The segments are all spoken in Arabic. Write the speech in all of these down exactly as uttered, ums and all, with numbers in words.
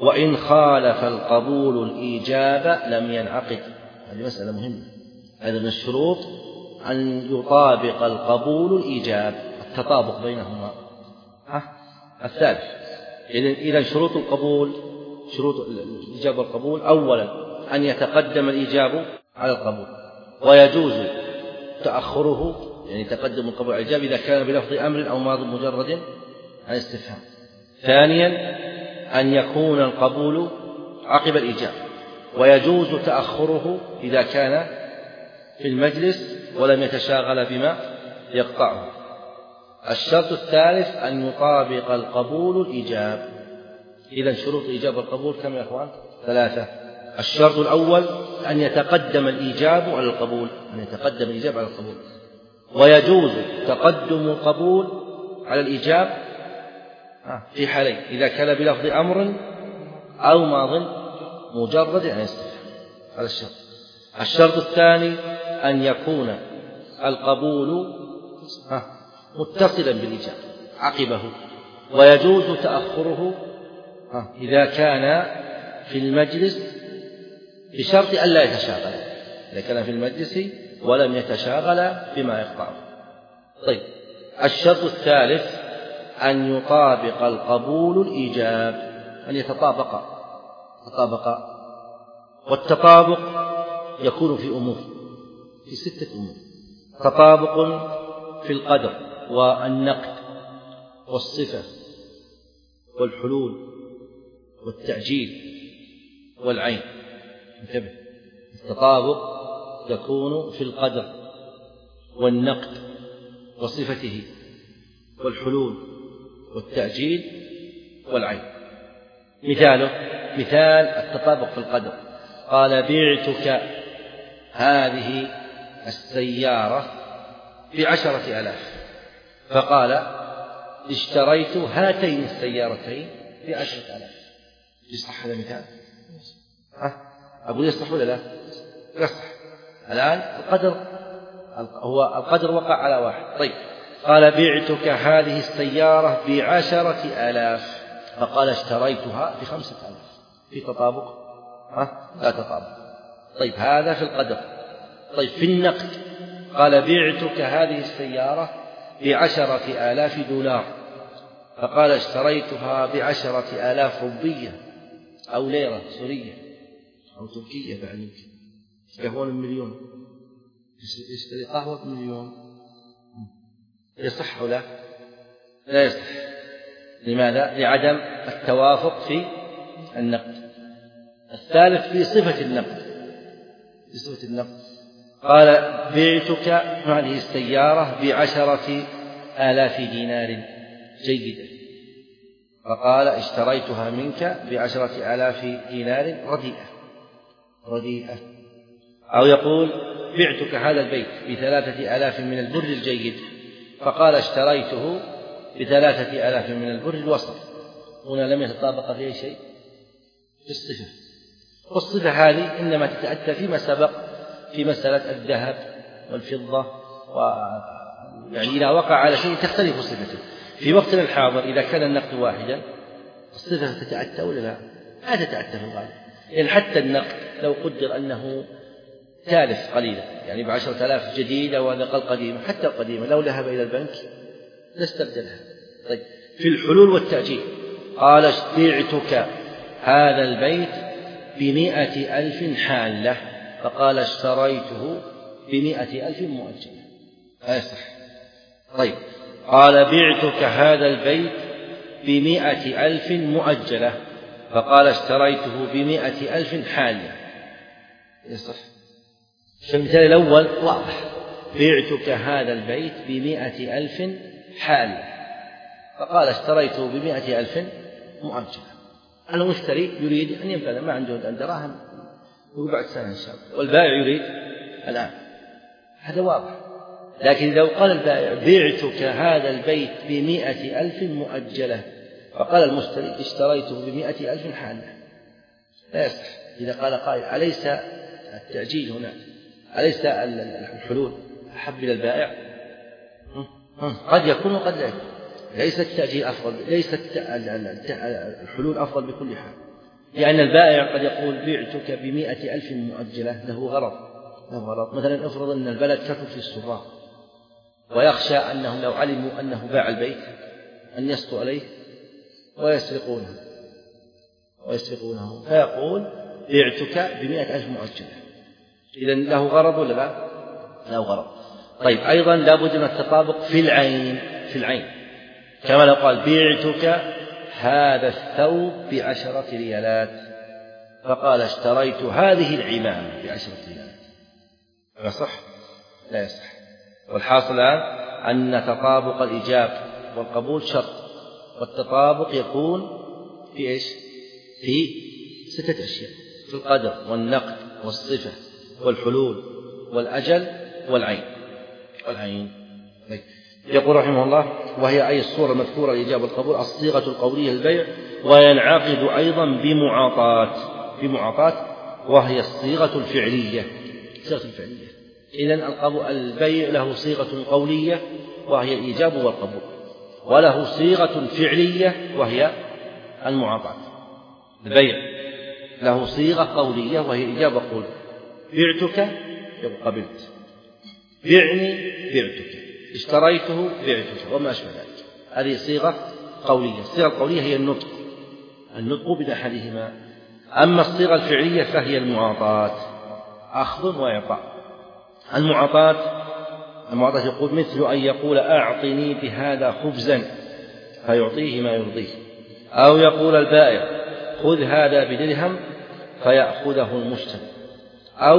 وإن خالف القبول الإيجاب لم ينعقد. هذه مسألة مهمة. هذا من الشروط أن يطابق القبول الإيجاب، التطابق بينهما. الثالث، إذا شروط القبول، شروط الإيجاب والقبول: أولا أن يتقدم الإيجاب على القبول، ويجوز تأخره، يعني تقدم القبول على الإيجاب إذا كان بلفظ أمر أو ماض مجرد عن استفهام. ثانيا أن يكون القبول عقب الإيجاب، ويجوز تأخره إذا كان في المجلس ولم يتشاغل بما يقطعه. الشرط الثالث أن يطابق القبول الإيجاب. إذن شروط الإيجاب والقبول كم يا أخوان؟ ثلاثة. الشرط الأول أن يتقدم الإيجاب على القبول، أن يتقدم الإيجاب على القبول، ويجوز تقدم القبول على الإيجاب في حالين: إذا كان بلفظ أمر أو ماض مجرد عن استفهام. هذا الشرط. الشرط الثاني أن يكون القبول متصلا بالإيجاب عقبه، ويجوز تأخره إذا كان في المجلس بشرط ألا يتشاغل، إذا كان في المجلس ولم يتشاغل بما يقطعه. طيب، الشرط الثالث أن يطابق القبول الإيجاب، أن يتطابق تطابق والتطابق يكون في أمور، في ستة أمور: تطابق في القدر والنقد والصفة والحلول والتعجيل والعين. انتبه، التطابق يكون في القدر والنقد وصفته والحلول والتعجيل والعين. مثاله: مثال التطابق في القدر: قال بعتك هذه السيارة بعشرة آلاف، فقال اشتريت هاتين السيارتين بعشرة آلاف. يصح هذا المثال؟ أقول يصح ولا لا؟ يصح. الآن القدر هو القدر وقع على واحد. طيب، قال بعتك هذه السيارة بعشرة آلاف، فقال اشتريتها بخمسة آلاف. في تطابق؟ ها؟ لا تطابق. طيب، هذا في القدر. طيب، في النقد: قال بعتك هذه السيارة بعشرة آلاف دولار، فقال اشتريتها بعشرة آلاف روبية أو ليرة سورية أو تركية. بعد يمكن يهون المليون، يشتري قهوة بمليون. يصح ولا لا يصح؟ لماذا؟ لعدم التوافق في النقد. الثالث في صفة النقد، في صفة النقد: قال بعتك هذه السيارة بعشرة آلاف دينار جيدة، فقال اشتريتها منك بعشرة آلاف دينار رديئة رديئة. أو يقول بعتك هذا البيت بثلاثة آلاف من البر الجيد، فقال اشتريته بثلاثة آلاف من البر الوسط. هنا لم يتطابق فيه شيء في الصفة، والصفة هذه إنما تتأتى فيما سبق في مسألة الذهب والفضة، و يعني إذا وقع على شيء تختلف صفته. في وقتنا الحاضر إذا كان النقد واحدا الصفة تتأتى ولا لا؟ لا تتأتى في الغالب، لأن حتى النقد لو قدر أنه تالف قليلا، يعني بعشرة آلاف جديدة ونقل قديمة، حتى القديمة لو ذهب إلى البنك لاستبدلها. طيب، في الحلول والتأجيل: قال بعتك هذا البيت بمائة ألف حالة، فقال اشتريته بمائة ألف مؤجلة. لا يصح. طيب، قال بعتك هذا البيت بمائة ألف مؤجلة، فقال اشتريته بمائة ألف حالة. يصح. المثال الأول واضح: بعتك هذا البيت بمائة ألف حالة، فقال اشتريته بمائة ألف مؤجلة. المشتري يريد أن ينفذ، ما عنده دراهم وبعد سنة إن شاء الله، والبائع يريد الآن. هذا واضح. لكن لو قال البائع بعتك هذا البيت بمائة ألف مؤجلة، فقال المشتري اشتريته بمائة ألف حالة، لا يصح. إذا قال قائل أليس التأجيل هنا، أليس الحلول أحب إلى البائع؟ قد يكون وقد لا يكون. ليس التأجيل أفضل، ليس الحلول أفضل بكل حال، لأن البائع قد يقول بعتك بمئة ألف مؤجلة، له غرض له غرض مثلا افرض أن البلد كثر في السراق ويخشى أنهم لو علموا أنه باع البيت أن يسطوا عليه ويسرقونه ويسرقونه فيقول بعتك بمئة ألف مؤجلة. إذن له غرض ولا لا؟ له غرض. طيب أيضا لابد من التطابق في العين في العين كما لو قال بعتك هذا الثوب بعشرة ريالات فقال اشتريت هذه العمامة بعشرة ريالات، يصح؟ لا يصح. والحاصل الآن أن تطابق الإيجاب والقبول شرط، والتطابق يكون في إيش؟ في ستة أشياء: في القدر والنقد والصفة والحلول والأجل والعين والعين. يقول رحمه الله: وهي أي الصورة المذكورة الإيجاب والقبول الصيغة القولية للبيع، وينعقد أيضا بمعاطاة بمعاطاة وهي الصيغة الفعلية الصيغة الفعلية. إذن البيع له صيغة قولية وهي الإيجاب والقبول، وله صيغة فعلية وهي المعاطاة. البيع له صيغة قولية وهي إيجاب وقبول: بعتك قبلت، بعني بعتك، اشتريته بعتك، وما أشبه ذلك. هذه صيغة قولية. الصيغة القولية هي النطق النطق بأحدهما. أما الصيغة الفعلية فهي المعاطاة، أخذ وإعطاء. المعاطاة المعاطاة يقول مثل أن يقول أعطني بهذا خبزا فيعطيه ما يرضيه، أو يقول البائع خذ هذا بدرهم فيأخذه المشتري، أو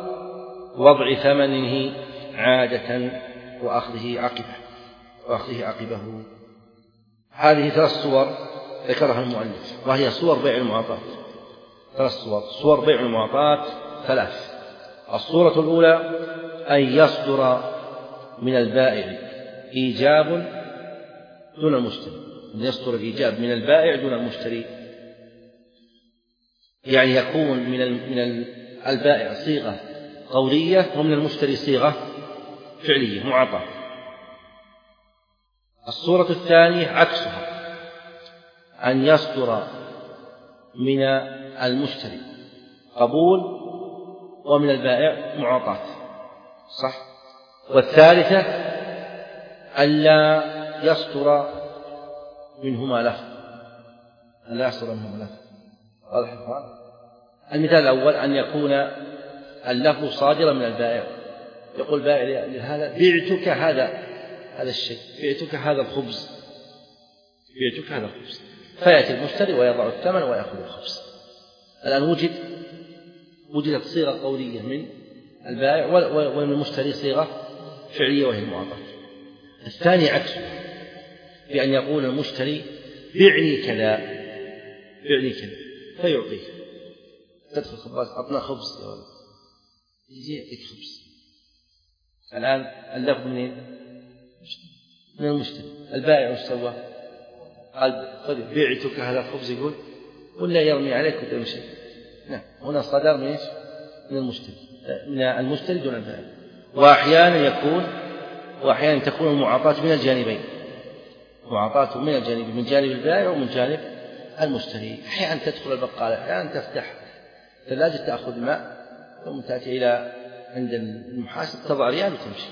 وضع ثمنه عادة وأخذه عقبه وأخذه عقبه. هذه ثلاث صور ذكرها المؤلف، وهي صور بيع المعاطاة. ثلاث صور صور بيع المعاطاة ثلاث. الصورة الأولى أن يصدر من البائع إيجاب دون المشتري، أن يصدر الإيجاب من البائع دون المشتري، يعني يكون من من البائع صيغة قولية ومن المشتري صيغة فعلية معاطاة. الصورة الثانية عكسها، أن يصدر من المشتري قبول ومن البائع معاطاة، صح؟ والثالثة ألا يصدر منهما لفظ ألا يصدر منهما لفظ. واضح الفرق؟ المثال الأول أن يكون اللفظ صادرا من البائع، يقول بائع لهذا بعتك هذا هذا الشيء، بعتك هذا الخبز بعتك هذا الخبز، فيأتي المشتري ويضع الثمن ويأخذ الخبز. الآن وجد وجدت صيغة قولية من البائع ومن المشتري صيغة فعلية وهي المعاطاة. الثاني عكسه، بأن يقول المشتري بعني كذا بعني كذا فيعطيه. تدخل خباز أعطنا خبز يا ولد، يجي يعطيك خبز. الآن اللفظ منين؟ من المشتري. البائع وش سوى؟ قال طيب بعتك هذا الخبز، يقول ولا يرمي عليك وتمشي. نعم، هنا صدر من ايش؟ من المشتري من المشتري دون البائع. وأحيانا يكون وأحيانا تكون المعاطاة من الجانبين، معاطاة من الجانب من جانب البائع ومن جانب المشتري. أحيانا تدخل البقالة، أحيانا تفتح ثلاجة تأخذ ماء ثم تأتي إلى عند المحاسب تضع ريال وتمشي.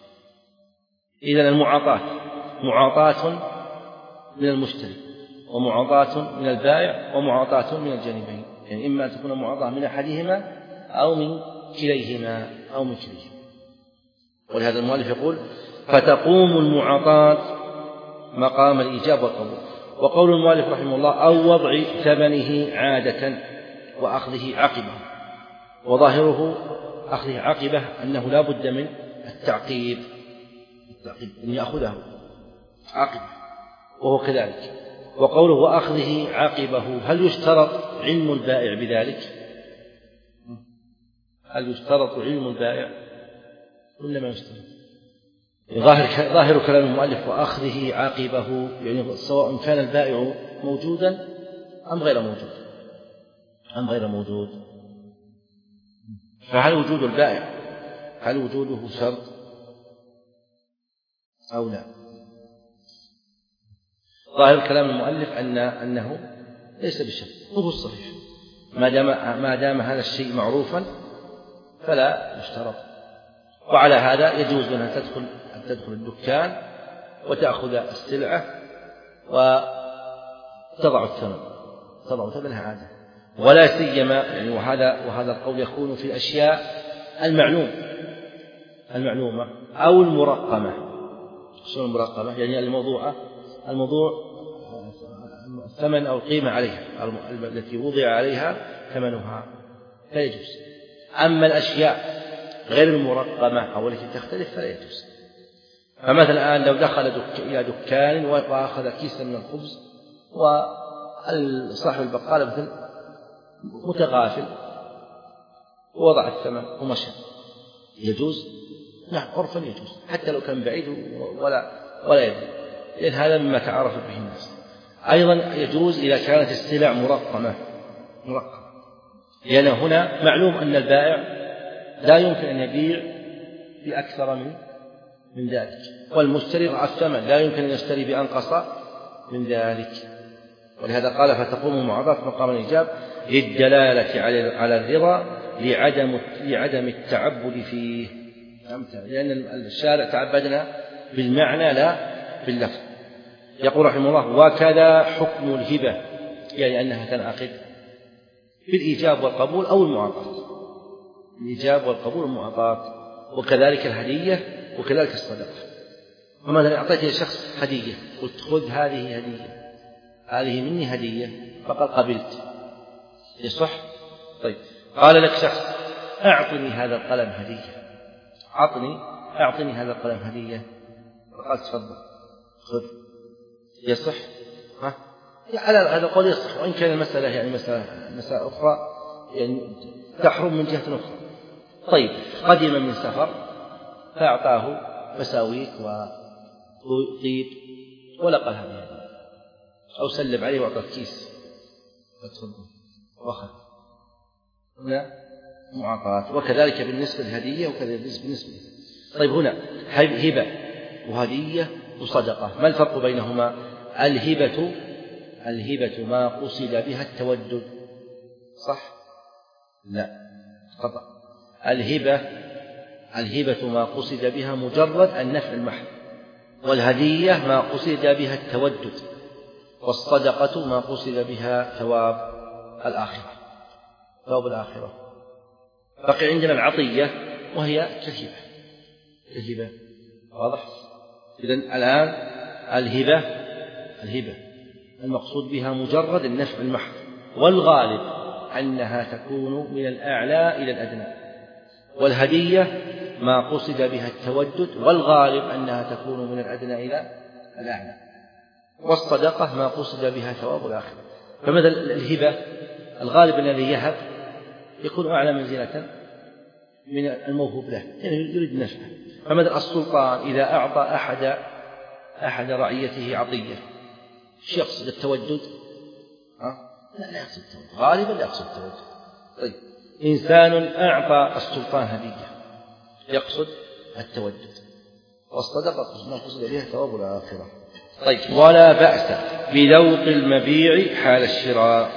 إذن المعاطاة معاطاة من المشتري ومعاطاة من البائع ومعاطاة من الجانبين، يعني إما تكون معاطاة من أحدهما أو من كليهما أو من كليهما. ولهذا المؤلف يقول فتقوم المعاطاة مقام الإيجاب والقبول. وقول المؤلف رحمه الله أو وضع ثمنه عادة وأخذه عقبه، وظاهره أخذه عقبه أنه لا بد من التعقيب التعقيب أن يأخذه عقبه، وهو كذلك. وقوله وأخذه عقبه، هل يشترط علم البائع بذلك؟ هل يشترط علم البائع ولا ما يشترط؟ ظاهر ظاهر كلام المؤلف وأخذه عقبه، يعني سواء كان البائع موجودا أم غير موجود أم غير موجود. فهل وجود البائع هل وجوده شرط أو لا؟ ظاهر كلام المؤلف أن أنه ليس بشرط، وهو الصحيح ما دام ما دام هذا الشيء معروفا فلا يشترط. وعلى هذا يجوز أن تدخل أن تدخل الدكان وتأخذ السلعة وتضع الثمن تضع ثمنها عادة، ولا سيما يعني وهذا وهذا القول يكون في الأشياء المعلوم المعلومة أو المرقمة. شو المرقمة؟ يعني الموضوع الموضوع الثمن أو القيمة عليها التي وضع عليها ثمنها لا يجوز. أما الأشياء غير المرقمة أو التي تختلف فلا يجوز. فمثلا الآن لو دخل دك... إلى دكان وأخذ كيسا من الخبز وصاحب البقالة مثل متغافل ووضع الثمن ومشى، يجوز؟ نعم عرفا يجوز حتى لو كان بعيد ولا ولا يدري، لأن هذا مما تعرف به الناس. أيضا يجوز إذا كانت السلع مرقمة مرقمة لأن هنا معلوم أن البائع لا يمكن أن يبيع بأكثر من من ذلك، والمشتري رأى الثمن لا يمكن أن يشتري بأنقص من ذلك. ولهذا قال فتقوم المعاضدة مقام الإيجاب للدلالة على الرضا لعدم لعدم التعبد فيه، لأن الشارع تعبدنا بالمعنى لا باللفظ. يقول رحمه الله وكذا حكم الهبة، يعني أنها تنعقد بالإيجاب والقبول أو المعاطاة، الإيجاب والقبول والمعاطاة، وكذلك الهدية وكذلك الصدقة. فمثلا أعطيت لشخص هدية قلت خذ هذه هدية، هذه مني هدية، فقد قبلت يصح؟ طيب قال لك شخص أعطني هذا القلم هدية، أعطني أعطني هذا القلم هدية، فقال تفضل خذ، يصح؟ ها؟ على هذا القول يصح، وإن كان المسألة يعني مسألة مسألة أخرى يعني تحرم من جهة أخرى. طيب قدم من سفر فأعطاه مساويك وطيب ولقى هذه، أو سلم عليه وأعطاه كيس فتفضل وأخذ، هنا معاطاة. وكذلك بالنسبة للهدية وكذلك بالنسبة. طيب هنا هبة وهدية وصدقة، ما الفرق بينهما؟ الهبة الهبة ما قصد بها التودد، صح؟ لا خطأ. الهبة الهبة ما قصد بها مجرد النفع المحض، والهدية ما قصد بها التودد، والصدقة ما قصد بها ثواب الآخرة ثواب الآخرة. بقي عندنا العطية وهي كالهبة الهبة واضح؟ إذن الآن الهبة الهبة المقصود بها مجرد النفع المحض، والغالب أنها تكون من الأعلى إلى الأدنى، والهدية ما قصد بها التودد، والغالب أنها تكون من الأدنى إلى الأعلى، والصدقة ما قصد بها ثواب الآخرة. فمثل الهبة الغالب الذي يهب يكون أعلى منزلة من الموهوب له، يعني يريد نفعه. فمثل السلطان إذا أعطى أحد أحد رعيته عطية ايش يقصد؟ التودد؟ ها؟ لا لا يقصد التودد، غالبا لا يقصد التودد. طيب إنسان أعطى السلطان هدية يقصد التودد، والصدقة ما قصد بها ثواب الآخرة. طيب ولا بأس بذوق المبيع حال الشراء،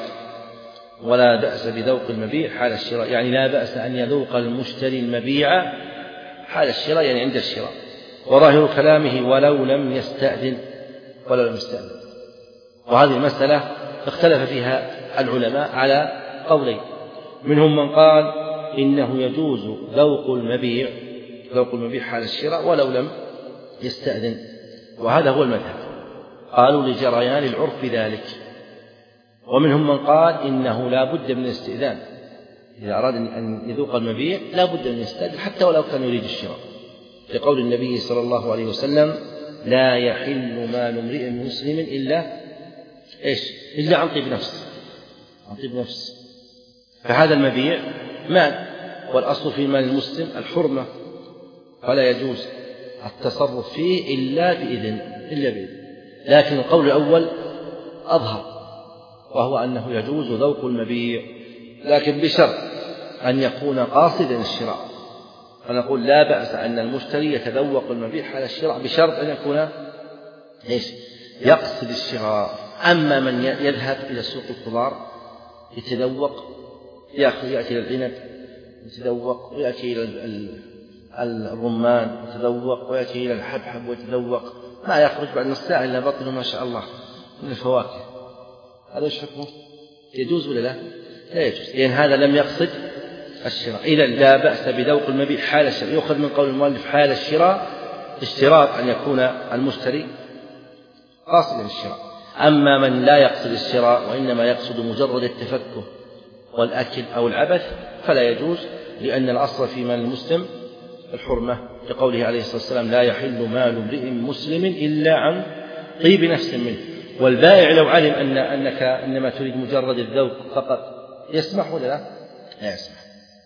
ولا بأس بذوق المبيع حال الشراء، يعني لا بأس أن يذوق المشتري المبيع حال الشراء، يعني عند الشراء. وظاهر كلامه ولو لم يستأذن ولو لم يستأذن. وهذه المسألة اختلف فيها العلماء على قولين، منهم من قال إنه يجوز ذوق المبيع ذوق المبيع حال الشراء ولو لم يستأذن، وهذا هو المذهب، قالوا لجريان العرف بذلك. ومنهم من قال إنه لا بد من الاستئذان، إذا أراد أن يذوق المبيع لا بد من يستأذن حتى ولو كان يريد الشراء، لقول النبي صلى الله عليه وسلم لا يحل مال امرئ مسلم إلا إيش؟ إلا عن طيب نفس عن طيب نفس. فهذا المبيع مال، والأصل في مال المسلم الحرمة، فلا يجوز التصرف فيه إلا بإذن إلا بإذن. لكن القول الأول أظهر، وهو أنه يجوز ذوق المبيع، لكن بشرط أن يكون قاصدا الشراء. فنقول لا بأس أن المشتري يتذوق المبيع حال الشراء بشرط أن يكون إيش؟ يقصد الشراء. أما من يذهب إلى سوق الخضار يتذوق يأخذ يأتي إلى العنب يتذوق، ويأتي إلى الرمان يتذوق، ويأتي إلى الحبحب ويتذوق، ما يخرج بعد نص ساعة إلا بطنه ما شاء الله من الفواكه. هذا ايش حكمه؟ يجوز ولا لا؟ لا يجوز، لأن هذا لم يقصد الشراء. إذا لا بأس بذوق المبيع حال الشراء. يؤخذ من قول المؤلف حال الشراء اشتراط أن يكون المشتري قاصدا الشراء. أما من لا يقصد الشراء وإنما يقصد مجرد التفكه والأكل أو العبث فلا يجوز، لأن الأصل في مال المسلم الحرمة، لقوله عليه الصلاة والسلام لا يحل مال امرئ مسلم إلا عن طيب نفس منه. والبائع لو علم أن أنك إنما تريد مجرد الذوق فقط يسمح ولا لا؟ لا يسمح.